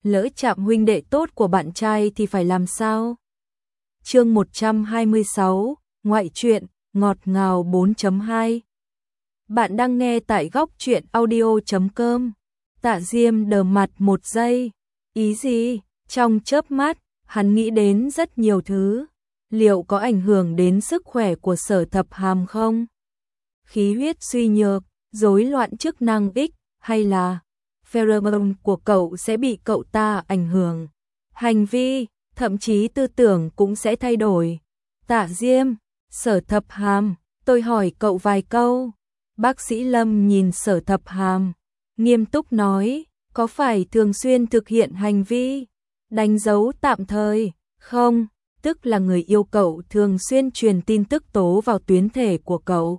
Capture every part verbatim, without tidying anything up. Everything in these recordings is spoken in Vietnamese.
lỡ chạm huynh đệ tốt của bạn trai thì phải làm sao? Chương một trăm hai mươi sáu, ngoại truyện, ngọt ngào bốn chấm hai. Bạn đang nghe tại góc truyện audio chấm com. Tạ Diêm đờ mặt một giây. Ý gì? Trong chớp mắt, hắn nghĩ đến rất nhiều thứ. Liệu có ảnh hưởng đến sức khỏe của Sở Thập Hàm không? Khí huyết suy nhược, rối loạn chức năng X, hay là pheromone của cậu sẽ bị cậu ta ảnh hưởng? Hành vi, thậm chí tư tưởng cũng sẽ thay đổi. Tạ Diêm, Sở Thập Hàm, tôi hỏi cậu vài câu. Bác sĩ Lâm nhìn Sở Thập Hàm, nghiêm túc nói, có phải thường xuyên thực hiện hành vi đánh dấu tạm thời không? Tức là người yêu cậu thường xuyên truyền tin tức tố vào tuyến thể của cậu.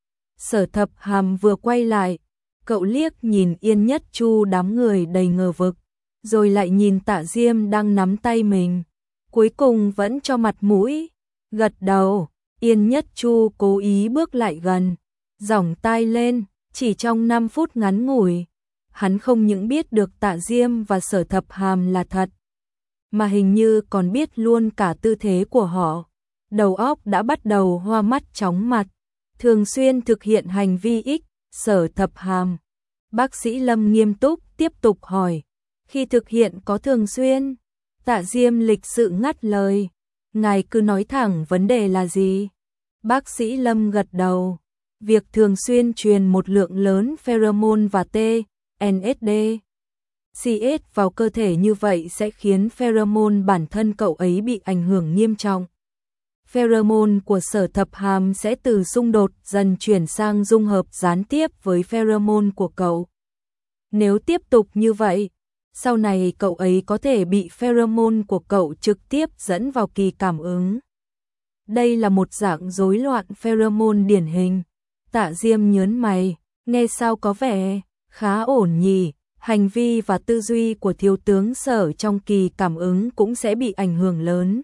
Sở Thập Hàm vừa quay lại, cậu liếc nhìn Yên Nhất Chu đám người đầy ngờ vực, rồi lại nhìn Tạ Diêm đang nắm tay mình, cuối cùng vẫn cho mặt mũi, gật đầu. Yên Nhất Chu cố ý bước lại gần, giỏng tai lên, chỉ trong năm phút ngắn ngủi, hắn không những biết được Tạ Diêm và Sở Thập Hàm là thật, mà hình như còn biết luôn cả tư thế của họ. Đầu óc đã bắt đầu hoa mắt chóng mặt. Thường xuyên thực hiện hành vi X, Sở Thập Hàm. Bác sĩ Lâm nghiêm túc tiếp tục hỏi, khi thực hiện có thường xuyên? Tạ Diêm lịch sự ngắt lời, ngài cứ nói thẳng vấn đề là gì? Bác sĩ Lâm gật đầu, việc thường xuyên truyền một lượng lớn pheromone và T, en ét đê, xê ét vào cơ thể như vậy sẽ khiến pheromone bản thân cậu ấy bị ảnh hưởng nghiêm trọng. Pheromone của Sở Thập Hàm sẽ từ xung đột dần chuyển sang dung hợp gián tiếp với pheromone của cậu. Nếu tiếp tục như vậy, sau này cậu ấy có thể bị pheromone của cậu trực tiếp dẫn vào kỳ cảm ứng. Đây là một dạng rối loạn pheromone điển hình. Tạ Diêm nhớn mày, nghe sao có vẻ khá ổn nhỉ. Hành vi và tư duy của thiếu tướng Sở trong kỳ cảm ứng cũng sẽ bị ảnh hưởng lớn.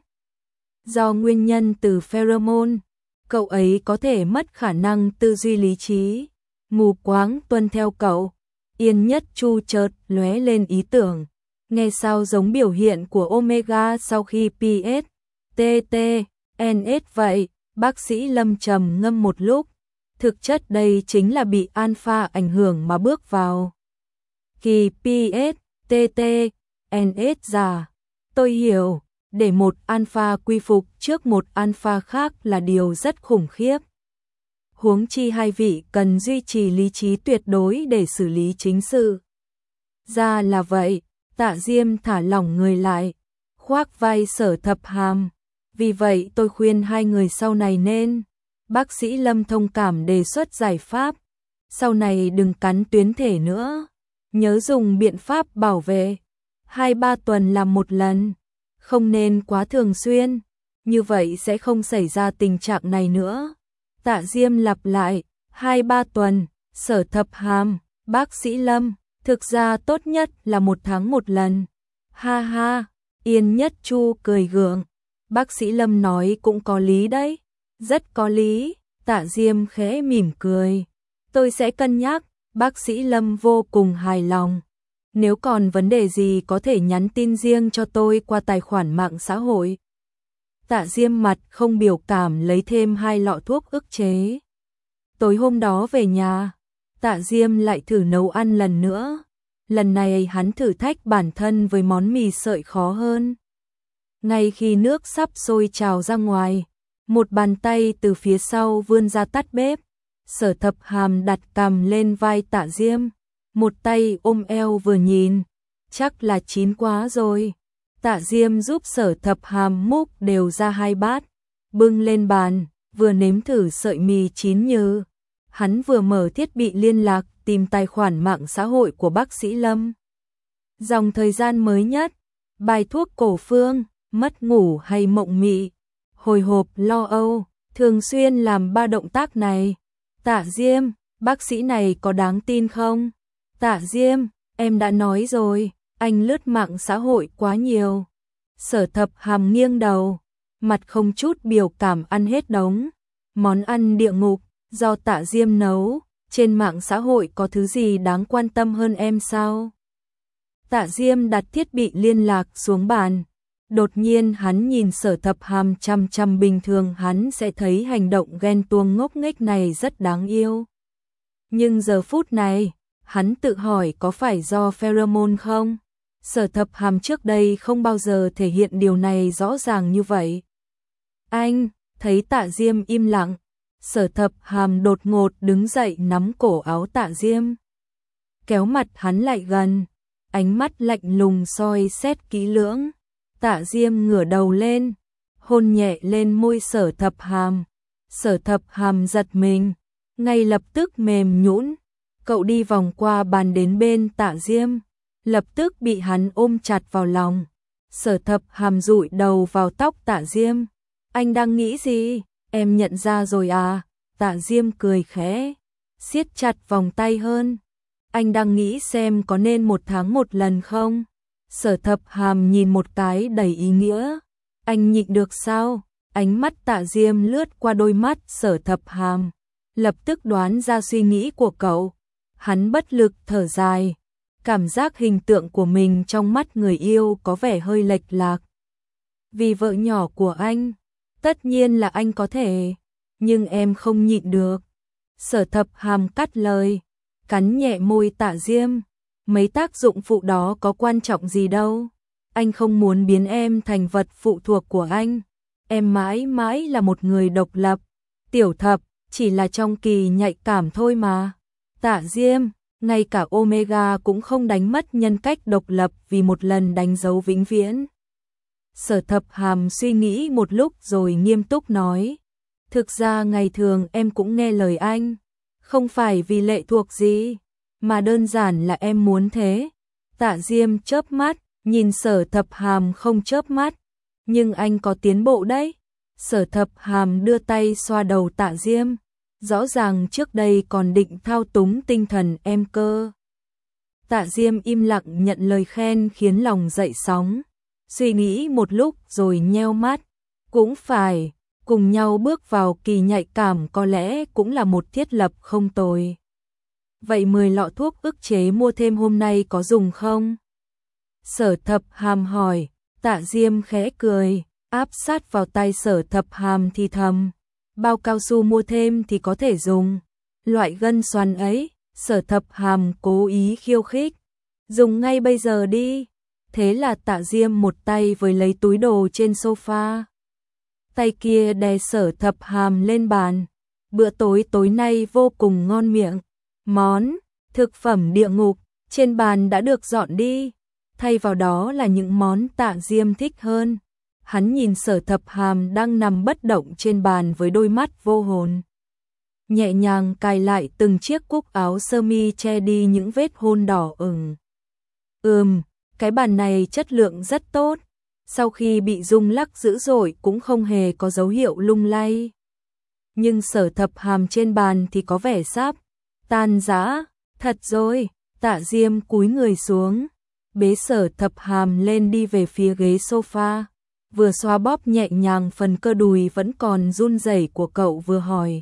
Do nguyên nhân từ pheromone, cậu ấy có thể mất khả năng tư duy lý trí, mù quáng tuân theo cậu. Yên Nhất Chu chợt lóe lên ý tưởng, nghe sao giống biểu hiện của Omega sau khi pê ét, tê tê, en ét vậy. Bác sĩ Lâm trầm ngâm một lúc, thực chất đây chính là bị alpha ảnh hưởng mà bước vào kỳ pê ét, tê tê, en ét giả. Tôi hiểu, để một alpha quy phục trước một alpha khác là điều rất khủng khiếp. Huống chi hai vị cần duy trì lý trí tuyệt đối để xử lý chính sự. Ra là vậy, Tạ Diêm thả lỏng người lại, khoác vai Sở Thập Hàm. Vì vậy tôi khuyên hai người sau này nên, bác sĩ Lâm thông cảm đề xuất giải pháp, sau này đừng cắn tuyến thể nữa. Nhớ dùng biện pháp bảo vệ, hai ba tuần làm một lần, không nên quá thường xuyên, như vậy sẽ không xảy ra tình trạng này nữa. Tạ Diêm lặp lại, hai ba tuần. Sở Thập Hàm, bác sĩ Lâm, thực ra tốt nhất là một tháng một lần. Ha ha, Yên Nhất Chu cười gượng, bác sĩ Lâm nói cũng có lý đấy, rất có lý. Tạ Diêm khẽ mỉm cười, tôi sẽ cân nhắc. Bác sĩ Lâm vô cùng hài lòng. Nếu còn vấn đề gì có thể nhắn tin riêng cho tôi qua tài khoản mạng xã hội. Tạ Diêm mặt không biểu cảm lấy thêm hai lọ thuốc ức chế. Tối hôm đó về nhà, Tạ Diêm lại thử nấu ăn lần nữa. Lần này hắn thử thách bản thân với món mì sợi khó hơn. Ngay khi nước sắp sôi trào ra ngoài, một bàn tay từ phía sau vươn ra tắt bếp. Sở Thập Hàm đặt cằm lên vai Tạ Diêm, một tay ôm eo vừa nhìn, chắc là chín quá rồi. Tạ Diêm giúp Sở Thập Hàm múc đều ra hai bát, bưng lên bàn, vừa nếm thử sợi mì chín như. Hắn vừa mở thiết bị liên lạc tìm tài khoản mạng xã hội của bác sĩ Lâm. Dòng thời gian mới nhất, bài thuốc cổ phương, mất ngủ hay mộng mị, hồi hộp lo âu, thường xuyên làm ba động tác này. Tạ Diêm, bác sĩ này có đáng tin không? Tạ Diêm, em đã nói rồi, anh lướt mạng xã hội quá nhiều. Sở Thập Hàm nghiêng đầu, mặt không chút biểu cảm ăn hết đống món ăn địa ngục do Tạ Diêm nấu. Trên mạng xã hội có thứ gì đáng quan tâm hơn em sao? Tạ Diêm đặt thiết bị liên lạc xuống bàn. Đột nhiên hắn nhìn Sở Thập Hàm chăm chăm, bình thường hắn sẽ thấy hành động ghen tuông ngốc nghếch này rất đáng yêu. Nhưng giờ phút này, hắn tự hỏi có phải do pheromone không? Sở Thập Hàm trước đây không bao giờ thể hiện điều này rõ ràng như vậy. Anh, thấy Tạ Diêm im lặng, Sở Thập Hàm đột ngột đứng dậy nắm cổ áo Tạ Diêm. Kéo mặt hắn lại gần, ánh mắt lạnh lùng soi xét kỹ lưỡng. Tạ Diêm ngửa đầu lên, hôn nhẹ lên môi Sở Thập Hàm. Sở Thập Hàm giật mình, ngay lập tức mềm nhũn. Cậu đi vòng qua bàn đến bên Tạ Diêm, lập tức bị hắn ôm chặt vào lòng. Sở Thập Hàm dụi đầu vào tóc Tạ Diêm. Anh đang nghĩ gì? Em nhận ra rồi à? Tạ Diêm cười khẽ, siết chặt vòng tay hơn. Anh đang nghĩ xem có nên một tháng một lần không? Sở Thập Hàm nhìn một cái đầy ý nghĩa. Anh nhịn được sao? Ánh mắt Tạ Diêm lướt qua đôi mắt Sở Thập Hàm, lập tức đoán ra suy nghĩ của cậu. Hắn bất lực thở dài, cảm giác hình tượng của mình trong mắt người yêu có vẻ hơi lệch lạc. Vì vợ nhỏ của anh, tất nhiên là anh có thể, nhưng em không nhịn được. Sở Thập Hàm cắt lời, cắn nhẹ môi Tạ Diêm. Mấy tác dụng phụ đó có quan trọng gì đâu. Anh không muốn biến em thành vật phụ thuộc của anh. Em mãi mãi là một người độc lập. Tiểu Thập, chỉ là trong kỳ nhạy cảm thôi mà. Tạ Diêm, ngay cả Omega cũng không đánh mất nhân cách độc lập vì một lần đánh dấu vĩnh viễn. Sở Thập Hàm suy nghĩ một lúc rồi nghiêm túc nói. Thực ra ngày thường em cũng nghe lời anh. Không phải vì lệ thuộc gì, mà đơn giản là em muốn thế. Tạ Diêm chớp mắt, nhìn Sở Thập Hàm không chớp mắt. Nhưng anh có tiến bộ đấy. Sở Thập Hàm đưa tay xoa đầu Tạ Diêm. Rõ ràng trước đây còn định thao túng tinh thần em cơ. Tạ Diêm im lặng nhận lời khen khiến lòng dậy sóng. Suy nghĩ một lúc rồi nheo mắt. Cũng phải, cùng nhau bước vào kỳ nhạy cảm có lẽ cũng là một thiết lập không tồi. Vậy mười lọ thuốc ức chế mua thêm hôm nay có dùng không? Sở Thập Hàm hỏi. Tạ Diêm khẽ cười, áp sát vào tay Sở Thập Hàm thì thầm. Bao cao su mua thêm thì có thể dùng. Loại gân xoắn ấy, Sở Thập Hàm cố ý khiêu khích. Dùng ngay bây giờ đi. Thế là Tạ Diêm một tay với lấy túi đồ trên sofa. Tay kia đè Sở Thập Hàm lên bàn. Bữa tối tối nay vô cùng ngon miệng. Món, thực phẩm địa ngục, trên bàn đã được dọn đi. Thay vào đó là những món Tạ Diêm thích hơn. Hắn nhìn Sở Thập Hàm đang nằm bất động trên bàn với đôi mắt vô hồn. Nhẹ nhàng cài lại từng chiếc cúc áo sơ mi che đi những vết hôn đỏ ửng. Ừm, cái bàn này chất lượng rất tốt. Sau khi bị rung lắc dữ dội cũng không hề có dấu hiệu lung lay. Nhưng Sở Thập Hàm trên bàn thì có vẻ sắp tan rã. Thật rồi, Tạ Diêm cúi người xuống, bế Sở Thập Hàm lên đi về phía ghế sofa. Vừa xoa bóp nhẹ nhàng phần cơ đùi vẫn còn run rẩy của cậu vừa hỏi.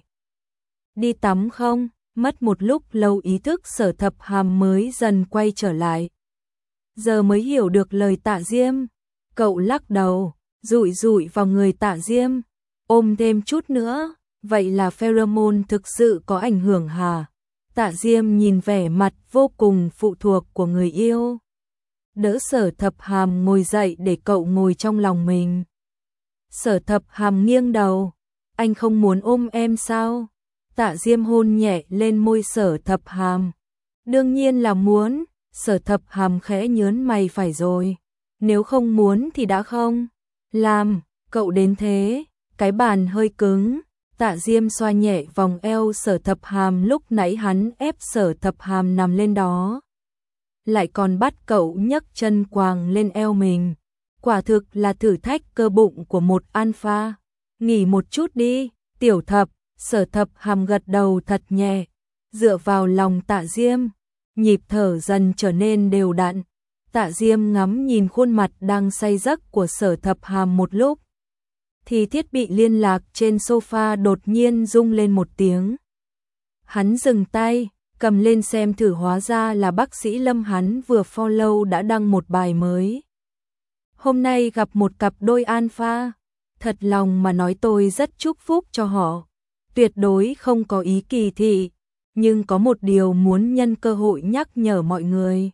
Đi tắm không? Mất một lúc lâu ý thức Sở Thập Hàm mới dần quay trở lại. Giờ mới hiểu được lời Tạ Diêm. Cậu lắc đầu, dụi dụi vào người Tạ Diêm. Ôm thêm chút nữa, vậy là pheromone thực sự có ảnh hưởng hả? Tạ Diêm nhìn vẻ mặt vô cùng phụ thuộc của người yêu. Đỡ Sở Thập Hàm ngồi dậy để cậu ngồi trong lòng mình. Sở Thập Hàm nghiêng đầu. Anh không muốn ôm em sao? Tạ Diêm hôn nhẹ lên môi Sở Thập Hàm. Đương nhiên là muốn. Sở Thập Hàm khẽ nhớn mày. Phải rồi. Nếu không muốn thì đã không làm. Cậu đến thế. Cái bàn hơi cứng. Tạ Diêm xoa nhẹ vòng eo Sở Thập Hàm lúc nãy hắn ép Sở Thập Hàm nằm lên đó. Lại còn bắt cậu nhấc chân quàng lên eo mình. Quả thực là thử thách cơ bụng của một alpha. Nghỉ một chút đi, Tiểu Thập. Sở Thập Hàm gật đầu thật nhẹ, dựa vào lòng Tạ Diêm, nhịp thở dần trở nên đều đặn. Tạ Diêm ngắm nhìn khuôn mặt đang say giấc của Sở Thập Hàm một lúc, thì thiết bị liên lạc trên sofa đột nhiên rung lên một tiếng. Hắn dừng tay, cầm lên xem thử, hóa ra là bác sĩ Lâm, hắn vừa follow đã đăng một bài mới. Hôm nay gặp một cặp đôi alpha, thật lòng mà nói tôi rất chúc phúc cho họ, tuyệt đối không có ý kỳ thị, nhưng có một điều muốn nhân cơ hội nhắc nhở mọi người.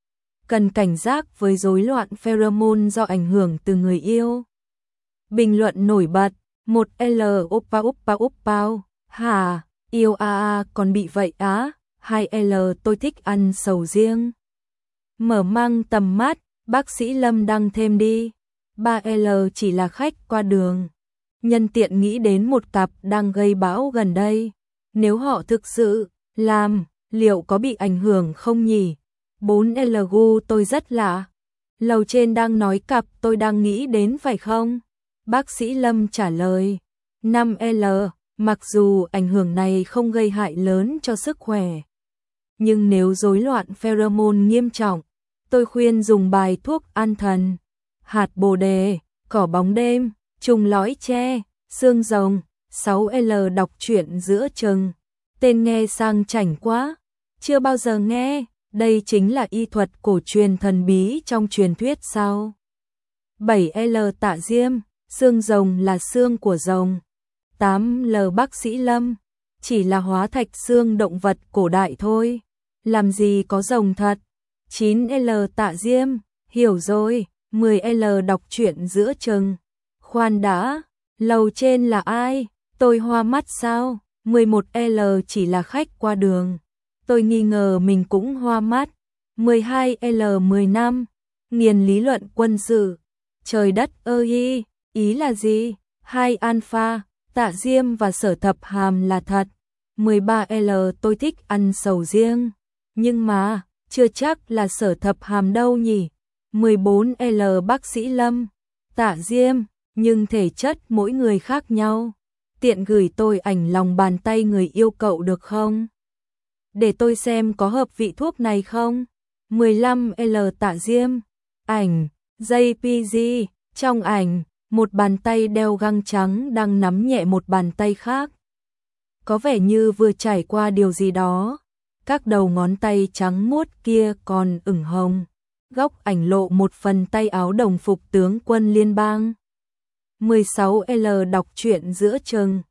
Cần cảnh giác với rối loạn pheromone do ảnh hưởng từ người yêu. Bình luận nổi bật, một L oppa oppa oppao, hà, yêu a a còn bị vậy á, hai L tôi thích ăn sầu riêng. Mở mang tầm mắt, bác sĩ Lâm đăng thêm đi, ba L chỉ là khách qua đường. Nhân tiện nghĩ đến một cặp đang gây bão gần đây, nếu họ thực sự làm, liệu có bị ảnh hưởng không nhỉ? bốn L gu tôi rất lạ. Lầu trên đang nói cặp tôi đang nghĩ đến phải không? Bác sĩ Lâm trả lời, năm L, mặc dù ảnh hưởng này không gây hại lớn cho sức khỏe, nhưng nếu rối loạn pheromone nghiêm trọng, tôi khuyên dùng bài thuốc an thần, hạt bồ đề, cỏ bóng đêm, trùng lõi tre, xương rồng. sáu L đọc truyện giữa chừng. Tên nghe sang chảnh quá, chưa bao giờ nghe, đây chính là y thuật cổ truyền thần bí trong truyền thuyết sao? bảy L tạ diêm, xương rồng là xương của rồng. tám L bác sĩ Lâm, chỉ là hóa thạch xương động vật cổ đại thôi, làm gì có rồng thật. chín L tạ diêm, hiểu rồi. mười L đọc truyện giữa chừng. Khoan đã, lầu trên là ai? Tôi hoa mắt sao? mười một L chỉ là khách qua đường. Tôi nghi ngờ mình cũng hoa mắt. mười hai L mười năm, nghiền lý luận quân sự. Trời đất ơi, ý là gì? hai alpha, tạ diêm và sở thập hàm là thật. mười ba L tôi thích ăn sầu riêng. Nhưng mà, chưa chắc là sở thập hàm đâu nhỉ? mười bốn L bác sĩ Lâm, tạ diêm, nhưng thể chất mỗi người khác nhau. Tiện gửi tôi ảnh lòng bàn tay người yêu cậu được không? Để tôi xem có hợp vị thuốc này không? mười lăm L tạ diêm, ảnh, jây pê giê, trong ảnh, một bàn tay đeo găng trắng đang nắm nhẹ một bàn tay khác. Có vẻ như vừa trải qua điều gì đó, các đầu ngón tay trắng muốt kia còn ửng hồng. Góc ảnh lộ một phần tay áo đồng phục tướng quân liên bang. mười sáu L đọc truyện giữa chừng.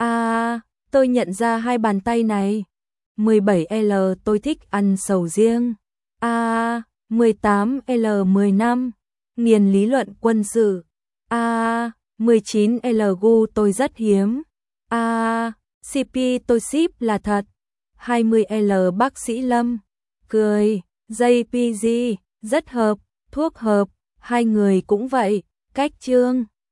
À, tôi nhận ra hai bàn tay này. mười bảy L tôi thích ăn sầu riêng. À, mười tám L mười năm, nghiền lý luận quân sự. À, mười chín L gu tôi rất hiếm. À, xê pê tôi ship là thật. hai mươi L bác sĩ Lâm, cười, jây pê giê, rất hợp, thuốc hợp, hai người cũng vậy, cách chương.